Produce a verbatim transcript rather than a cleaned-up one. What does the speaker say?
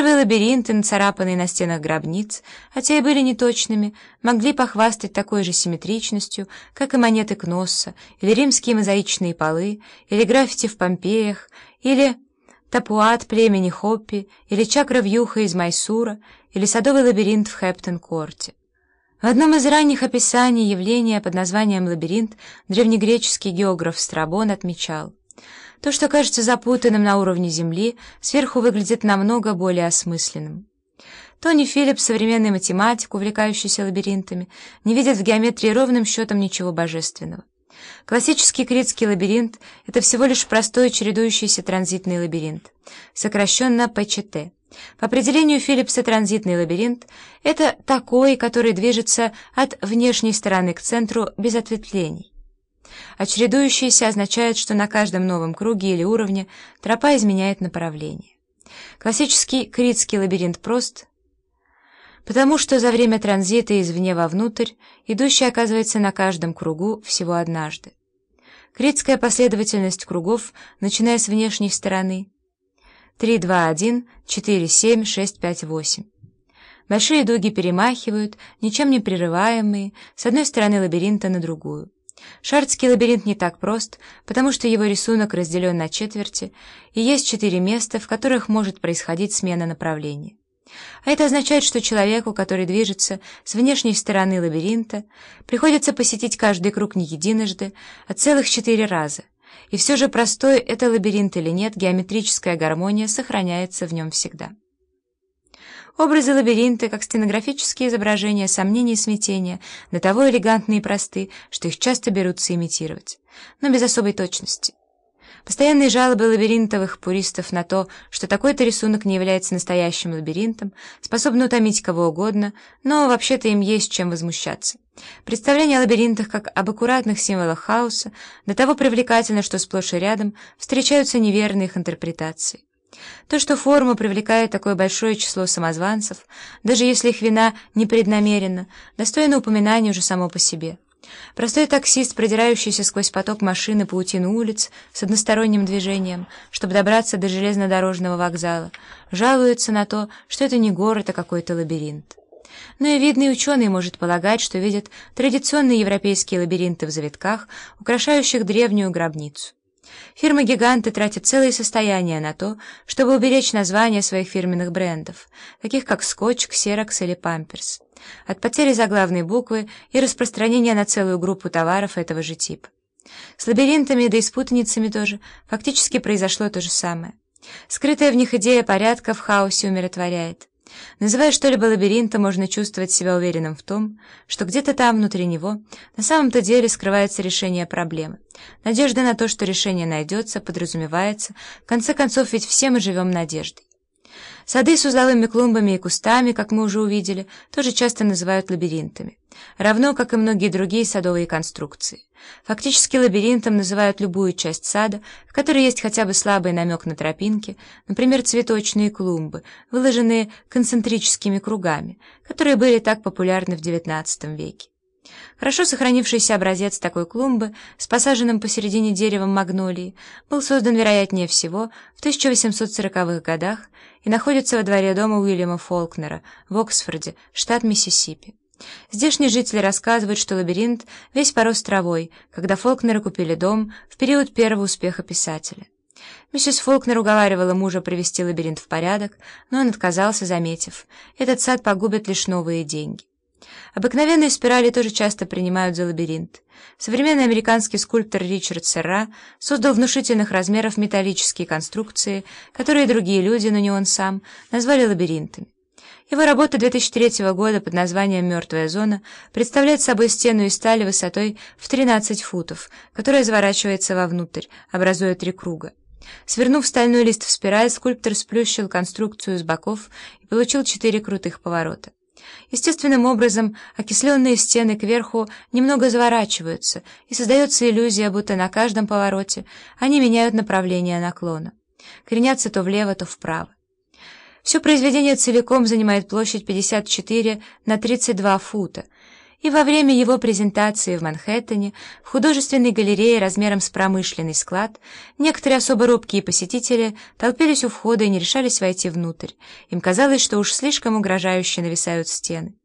Первые лабиринты, нацарапанные на стенах гробниц, хотя и были неточными, могли похвастать такой же симметричностью, как и монеты Кносса, или римские мозаичные полы, или граффити в Помпеях, или тапуат племени Хоппи, или чакра-вьюха из Майсура, или садовый лабиринт в Хэптон-Корте. В одном из ранних описаний явления под названием «лабиринт» древнегреческий географ Страбон отмечал: то, что кажется запутанным на уровне Земли, сверху выглядит намного более осмысленным. Тони Филлипс, современный математик, увлекающийся лабиринтами, не видит в геометрии ровным счетом ничего божественного. Классический критский лабиринт — это всего лишь простой чередующийся транзитный лабиринт, сокращенно пэ че тэ. По определению Филлипса транзитный лабиринт — это такой, который движется от внешней стороны к центру без ответвлений. А чередующийся означает, что на каждом новом круге или уровне тропа изменяет направление. Классический критский лабиринт прост, потому что за время транзита извне вовнутрь идущий оказывается на каждом кругу всего однажды. Критская последовательность кругов, начиная с внешней стороны: три, два, один, четыре, семь, шесть, пять, восемь. Большие дуги перемахивают, ничем не прерываемые, с одной стороны лабиринта на другую. Шардский лабиринт не так прост, потому что его рисунок разделен на четверти, и есть четыре места, в которых может происходить смена направления. А это означает, что человеку, который движется с внешней стороны лабиринта, приходится посетить каждый круг не единожды, а целых четыре раза. И все же, простой это лабиринт или нет, геометрическая гармония сохраняется в нем всегда. Образы лабиринта, как стенографические изображения сомнений и смятения, до того элегантны и просты, что их часто берутся имитировать, но без особой точности. Постоянные жалобы лабиринтовых пуристов на то, что такой-то рисунок не является настоящим лабиринтом, способны утомить кого угодно, но вообще-то им есть чем возмущаться. Представление о лабиринтах как об аккуратных символах хаоса до того привлекательно, что сплошь и рядом встречаются неверные их интерпретации. То, что форма привлекает такое большое число самозванцев, даже если их вина непреднамеренна, достойно упоминания уже само по себе. Простой таксист, продирающийся сквозь поток машин и паутину улиц с односторонним движением, чтобы добраться до железнодорожного вокзала, жалуется на то, что это не город, а какой-то лабиринт. Но и видный ученый может полагать, что видит традиционные европейские лабиринты в завитках, украшающих древнюю гробницу. Фирмы-гиганты тратят целые состояния на то, чтобы уберечь названия своих фирменных брендов, таких как Скотч, Ксерокс или Памперс, от потери заглавной буквы и распространения на целую группу товаров этого же типа. С лабиринтами, да и с путаницами тоже, фактически произошло то же самое. Скрытая в них идея порядка в хаосе умиротворяет. Называя что-либо лабиринтом, можно чувствовать себя уверенным в том, что где-то там, внутри него, на самом-то деле скрывается решение проблемы. Надежда на то, что решение найдется, подразумевается, в конце концов, ведь все мы живем надеждой. Сады с узловыми клумбами и кустами, как мы уже увидели, тоже часто называют лабиринтами, равно как и многие другие садовые конструкции. Фактически лабиринтом называют любую часть сада, в которой есть хотя бы слабый намек на тропинки, например, цветочные клумбы, выложенные концентрическими кругами, которые были так популярны в девятнадцатом веке. Хорошо сохранившийся образец такой клумбы с посаженным посередине деревом магнолии был создан, вероятнее всего, в тысяча восемьсот сороковых годах и находится во дворе дома Уильяма Фолкнера в Оксфорде, штат Миссисипи. Здешние жители рассказывают, что лабиринт весь порос травой, когда Фолкнеры купили дом в период первого успеха писателя. Миссис Фолкнер уговаривала мужа привести лабиринт в порядок, но он отказался, заметив: «Этот сад погубит лишь новые деньги». Обыкновенные спирали тоже часто принимают за лабиринт. Современный американский скульптор Ричард Серра создал внушительных размеров металлические конструкции, которые другие люди, но не он сам, назвали лабиринтами. Его работа две тысячи третьего года под названием «Мертвая зона» представляет собой стену из стали высотой в тринадцать футов, которая заворачивается вовнутрь, образуя три круга. Свернув стальной лист в спираль, скульптор сплющил конструкцию с боков и получил четыре крутых поворота. Естественным образом окисленные стены кверху немного заворачиваются, и создается иллюзия, будто на каждом повороте они меняют направление наклона, кренятся то влево, то вправо. Все произведение целиком занимает площадь пятьдесят четыре на тридцать два фута, И во время его презентации в Манхэттене, в художественной галерее размером с промышленный склад, некоторые особо робкие посетители толпились у входа и не решались войти внутрь. Им казалось, что уж слишком угрожающе нависают стены.